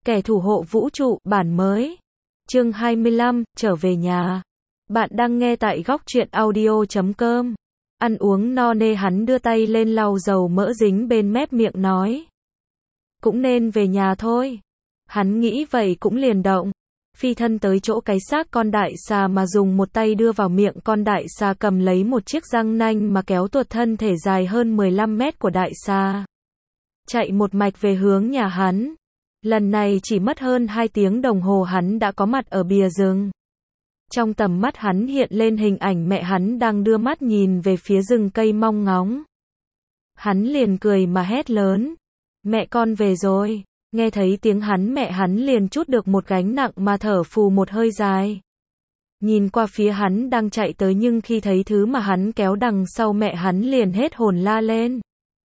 Kẻ thủ hộ vũ trụ, bản mới. Chương 25, trở về nhà. Bạn đang nghe tại góc truyện audio.com. Ăn uống no nê hắn đưa tay lên lau dầu mỡ dính bên mép miệng nói. Cũng nên về nhà thôi. Hắn nghĩ vậy cũng liền động. Phi thân tới chỗ cái xác con đại xà mà dùng một tay đưa vào miệng con đại xà, cầm lấy một chiếc răng nanh mà kéo tuột thân thể dài hơn 15 mét của đại xà. Chạy một mạch về hướng nhà hắn. Lần này chỉ mất hơn 2 tiếng đồng hồ hắn đã có mặt ở bìa rừng. Trong tầm mắt hắn hiện lên hình ảnh mẹ hắn đang đưa mắt nhìn về phía rừng cây mong ngóng. Hắn liền cười mà hét lớn. Mẹ con về rồi. Nghe thấy tiếng mẹ hắn liền trút được một gánh nặng mà thở phù một hơi dài. Nhìn qua phía hắn đang chạy tới, nhưng khi thấy thứ mà hắn kéo đằng sau mẹ hắn liền hết hồn la lên.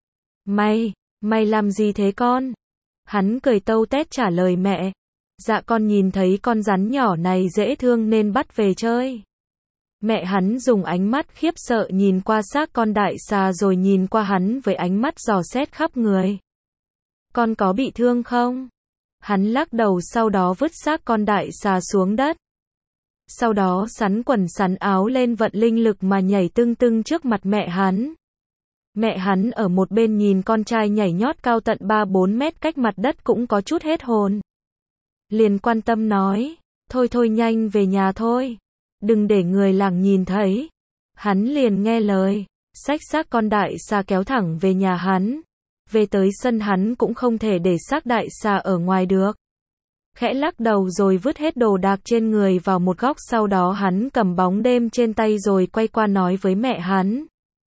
Mày làm gì thế con? Hắn cười tâu tét trả lời mẹ. Dạ con nhìn thấy con rắn nhỏ này dễ thương nên bắt về chơi. Mẹ hắn dùng ánh mắt khiếp sợ nhìn qua xác con đại xà rồi nhìn qua hắn với ánh mắt dò xét khắp người. Con có bị thương không? Hắn lắc đầu, sau đó vứt xác con đại xà xuống đất. Sau đó sắn quần sắn áo lên, vận linh lực mà nhảy tưng tưng trước mặt mẹ hắn. Mẹ hắn ở một bên nhìn con trai nhảy nhót cao tận 3-4 mét cách mặt đất cũng có chút hết hồn. Liền quan tâm nói, thôi nhanh về nhà thôi. Đừng để người làng nhìn thấy. Hắn liền nghe lời, xách xác con đại xà kéo thẳng về nhà hắn. Về tới sân hắn cũng không thể để xác đại xà ở ngoài được. Khẽ lắc đầu rồi vứt hết đồ đạc trên người vào một góc, sau đó hắn cầm bóng đêm trên tay rồi quay qua nói với mẹ hắn.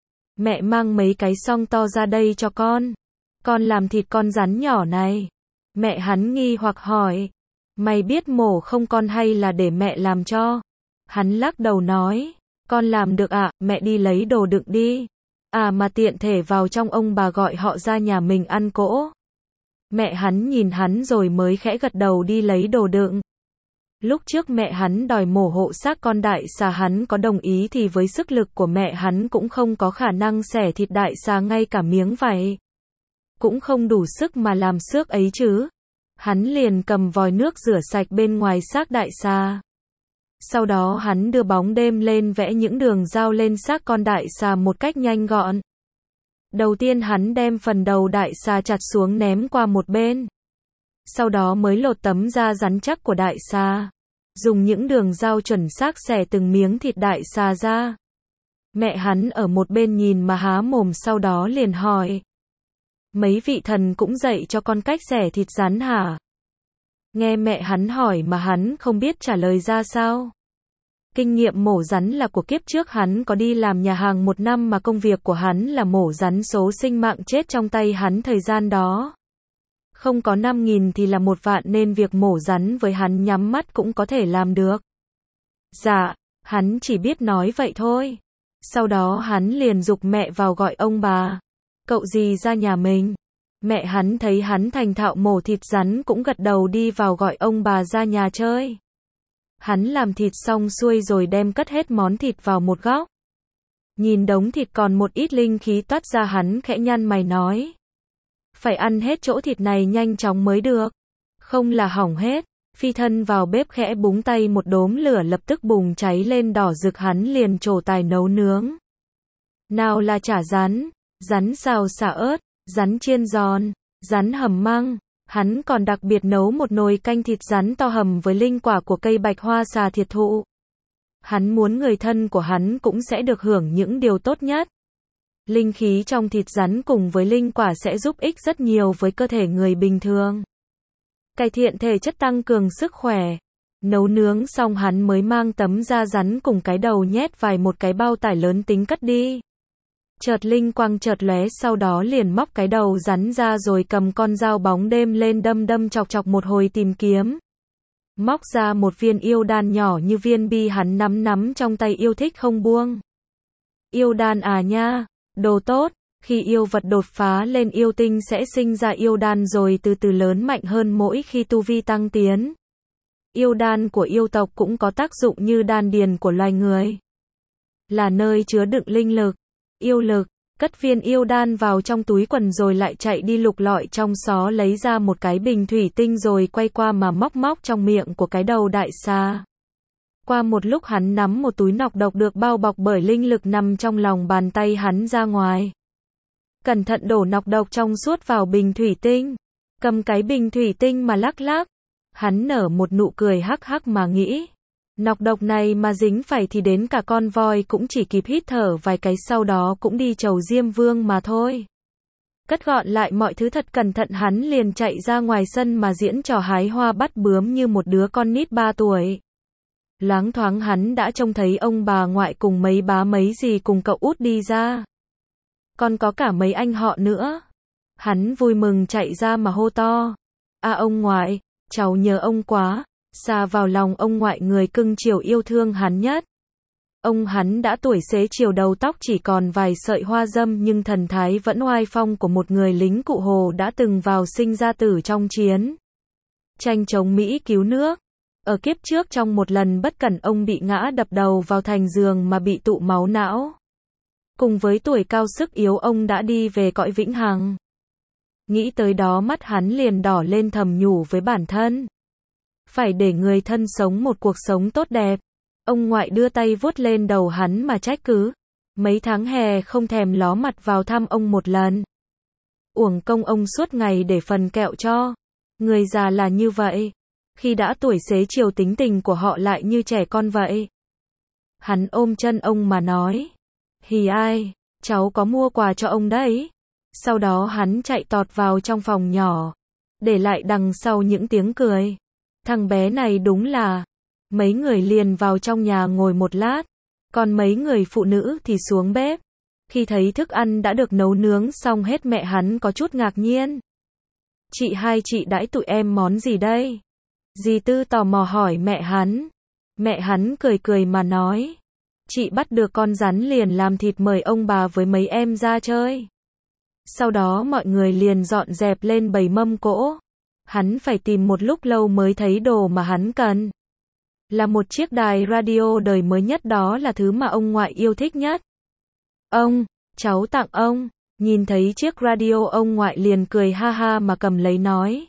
Mẹ mang mấy cái xong to ra đây cho con. Con làm thịt con rắn nhỏ này. Mẹ hắn nghi hoặc hỏi. Mày biết mổ không con, hay là để mẹ làm cho? Hắn lắc đầu nói. Con làm được ạ, mẹ đi lấy đồ đựng đi. À mà tiện thể vào trong ông bà gọi họ ra nhà mình ăn cỗ. Mẹ hắn nhìn hắn rồi mới khẽ gật đầu đi lấy đồ đựng. Lúc trước mẹ hắn đòi mổ hộ xác con đại xà, hắn có đồng ý thì với sức lực của mẹ hắn cũng không có khả năng xẻ thịt đại xà ngay cả miếng vải. Cũng không đủ sức mà làm xước ấy chứ. Hắn liền cầm vòi nước rửa sạch bên ngoài xác đại xà. Sau đó hắn đưa bóng đêm lên vẽ những đường dao lên xác con đại xà một cách nhanh gọn. Đầu tiên hắn đem phần đầu đại xà chặt xuống ném qua một bên. Sau đó mới lột tấm da rắn chắc của đại xà. Dùng những đường dao chuẩn xác xẻ từng miếng thịt đại xà ra. Mẹ hắn ở một bên nhìn mà há mồm, sau đó liền hỏi. Mấy vị thần cũng dạy cho con cách xẻ thịt rắn hả? Nghe mẹ hắn hỏi mà hắn không biết trả lời ra sao. Kinh nghiệm mổ rắn là của kiếp trước, hắn có đi làm nhà hàng 1 năm mà công việc của hắn là mổ rắn, số sinh mạng chết trong tay hắn thời gian đó. Không có 5.000 thì là 1 vạn, nên việc mổ rắn với hắn nhắm mắt cũng có thể làm được. Dạ, hắn chỉ biết nói vậy thôi. Sau đó hắn liền giục mẹ vào gọi ông bà. Cậu gì ra nhà mình. Mẹ hắn thấy hắn thành thạo mổ thịt rắn cũng gật đầu đi vào gọi ông bà ra nhà chơi. Hắn làm thịt xong xuôi rồi đem cất hết món thịt vào một góc. Nhìn đống thịt còn một ít linh khí toát ra, hắn khẽ nhăn mày nói. Phải ăn hết chỗ thịt này nhanh chóng mới được. Không là hỏng hết. Phi thân vào bếp khẽ búng tay, một đốm lửa lập tức bùng cháy lên đỏ rực, hắn liền trổ tài nấu nướng. Nào là chả rắn, rắn xào xả ớt, rắn chiên giòn, rắn hầm măng. Hắn còn đặc biệt nấu một nồi canh thịt rắn to hầm với linh quả của cây bạch hoa xà thiệt thụ. Hắn muốn người thân của hắn cũng sẽ được hưởng những điều tốt nhất. Linh khí trong thịt rắn cùng với linh quả sẽ giúp ích rất nhiều với cơ thể người bình thường. Cải thiện thể chất, tăng cường sức khỏe. Nấu nướng xong hắn mới mang tấm da rắn cùng cái đầu nhét vào một cái bao tải lớn tính cất đi. Chợt linh quang chợt lóe, sau đó liền móc cái đầu rắn ra rồi cầm con dao bóng đêm lên đâm chọc một hồi tìm kiếm. Móc ra một viên yêu đan nhỏ như viên bi, hắn nắm trong tay yêu thích không buông. Yêu đan à nha, đồ tốt, khi yêu vật đột phá lên yêu tinh sẽ sinh ra yêu đan rồi từ từ lớn mạnh hơn mỗi khi tu vi tăng tiến. Yêu đan của yêu tộc cũng có tác dụng như đan điền của loài người. Là nơi chứa đựng linh lực, yêu lực. cất viên yêu đan vào trong túi quần rồi lại chạy đi lục lọi trong xó lấy ra một cái bình thủy tinh rồi quay qua mà móc trong miệng của cái đầu đại xà. Qua một lúc hắn nắm một túi nọc độc được bao bọc bởi linh lực nằm trong lòng bàn tay hắn ra ngoài. Cẩn thận đổ nọc độc trong suốt vào bình thủy tinh. Cầm cái bình thủy tinh mà lắc lắc. Hắn nở một nụ cười hắc hắc mà nghĩ. Nọc độc này mà dính phải thì đến cả con voi cũng chỉ kịp hít thở vài cái sau đó cũng đi chầu Diêm Vương mà thôi. Cất gọn lại mọi thứ thật cẩn thận hắn liền chạy ra ngoài sân mà diễn trò hái hoa bắt bướm như một đứa con nít 3 tuổi. Loáng thoáng hắn đã trông thấy ông bà ngoại cùng mấy bá mấy dì cùng cậu út đi ra. Còn có cả mấy anh họ nữa. Hắn vui mừng chạy ra mà hô to. À ông ngoại, cháu nhớ ông quá. Xa vào lòng ông ngoại người cưng chiều yêu thương hắn nhất. Ông hắn đã tuổi xế chiều đầu tóc chỉ còn vài sợi hoa râm nhưng thần thái vẫn oai phong của một người lính cụ Hồ đã từng vào sinh ra tử trong chiến tranh chống Mỹ cứu nước. Ở kiếp trước trong một lần bất cẩn ông bị ngã đập đầu vào thành giường mà bị tụ máu não. Cùng với tuổi cao sức yếu ông đã đi về cõi vĩnh hằng. Nghĩ tới đó mắt hắn liền đỏ lên thầm nhủ với bản thân. Phải để người thân sống một cuộc sống tốt đẹp. Ông ngoại đưa tay vuốt lên đầu hắn mà trách cứ. Mấy tháng hè không thèm ló mặt vào thăm ông một lần. Uổng công ông suốt ngày để phần kẹo cho. Người già là như vậy. Khi đã tuổi xế chiều tính tình của họ lại như trẻ con vậy. Hắn ôm chân ông mà nói. Hì ai, cháu có mua quà cho ông đấy. Sau đó hắn chạy tọt vào trong phòng nhỏ. Để lại đằng sau những tiếng cười. Thằng bé này đúng là. Mấy người liền vào trong nhà ngồi một lát. Còn mấy người phụ nữ thì xuống bếp. Khi thấy thức ăn đã được nấu nướng xong hết mẹ hắn có chút ngạc nhiên. Chị hai chị đãi tụi em món gì đây? Dì Tư tò mò hỏi mẹ hắn. Mẹ hắn cười cười mà nói. Chị bắt được con rắn liền làm thịt mời ông bà với mấy em ra chơi. Sau đó mọi người liền dọn dẹp lên bầy mâm cỗ. Hắn phải tìm một lúc lâu mới thấy đồ mà hắn cần. Là một chiếc đài radio đời mới nhất, đó là thứ mà ông ngoại yêu thích nhất. Ông, cháu tặng ông. Nhìn thấy chiếc radio ông ngoại liền cười ha ha mà cầm lấy nói.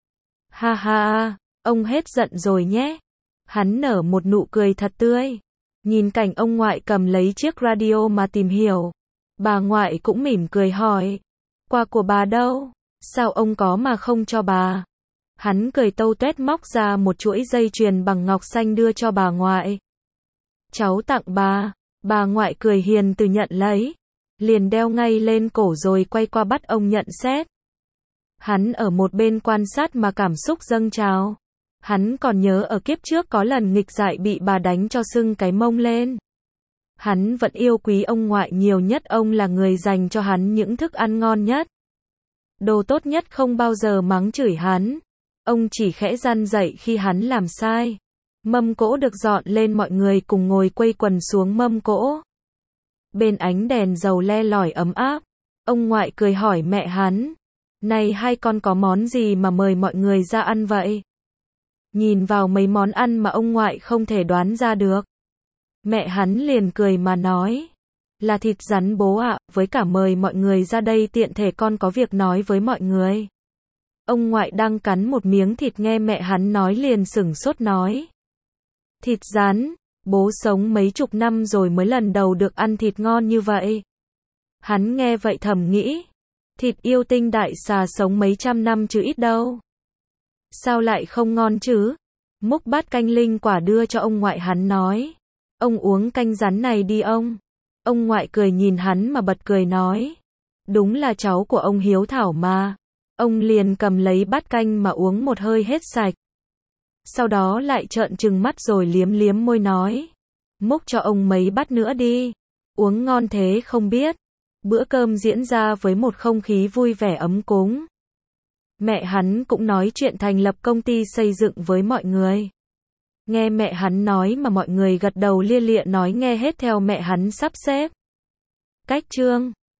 Ha ha, ông hết giận rồi nhé. Hắn nở một nụ cười thật tươi. Nhìn cảnh ông ngoại cầm lấy chiếc radio mà tìm hiểu. Bà ngoại cũng mỉm cười hỏi. Quà của bà đâu? Sao ông có mà không cho bà? Hắn cười tâu tuét móc ra một chuỗi dây chuyền bằng ngọc xanh đưa cho bà ngoại. Cháu tặng bà ngoại cười hiền từ nhận lấy. Liền đeo ngay lên cổ rồi quay qua bắt ông nhận xét. Hắn ở một bên quan sát mà cảm xúc dâng trào. Hắn còn nhớ ở kiếp trước có lần nghịch dại bị bà đánh cho sưng cái mông lên. Hắn vẫn yêu quý ông ngoại nhiều nhất, ông là người dành cho hắn những thức ăn ngon nhất. Đồ tốt nhất, không bao giờ mắng chửi hắn. Ông chỉ khẽ răn dạy khi hắn làm sai. Mâm cỗ được dọn lên, mọi người cùng ngồi quây quần xuống mâm cỗ. Bên ánh đèn dầu le lỏi ấm áp, ông ngoại cười hỏi mẹ hắn. Này hai con có món gì mà mời mọi người ra ăn vậy? Nhìn vào mấy món ăn mà ông ngoại không thể đoán ra được. Mẹ hắn liền cười mà nói. Là thịt rắn bố ạ, với cả mời mọi người ra đây tiện thể con có việc nói với mọi người. Ông ngoại đang cắn một miếng thịt nghe mẹ hắn nói liền sửng sốt nói. Thịt rắn, bố sống mấy chục năm rồi mới lần đầu được ăn thịt ngon như vậy. Hắn nghe vậy thầm nghĩ. Thịt yêu tinh đại xà sống mấy trăm năm chứ ít đâu. Sao lại không ngon chứ? Múc bát canh linh quả đưa cho ông ngoại, hắn nói. Ông uống canh rắn này đi ông. Ông ngoại cười nhìn hắn mà bật cười nói. Đúng là cháu của ông hiếu thảo mà. Ông liền cầm lấy bát canh mà uống một hơi hết sạch. Sau đó lại trợn trừng mắt rồi liếm liếm môi nói. Múc cho ông mấy bát nữa đi. Uống ngon thế không biết. Bữa cơm diễn ra với một không khí vui vẻ ấm cúng. Mẹ hắn cũng nói chuyện thành lập công ty xây dựng với mọi người. Nghe mẹ hắn nói mà mọi người gật đầu lia lịa nói nghe hết theo mẹ hắn sắp xếp. Cách chương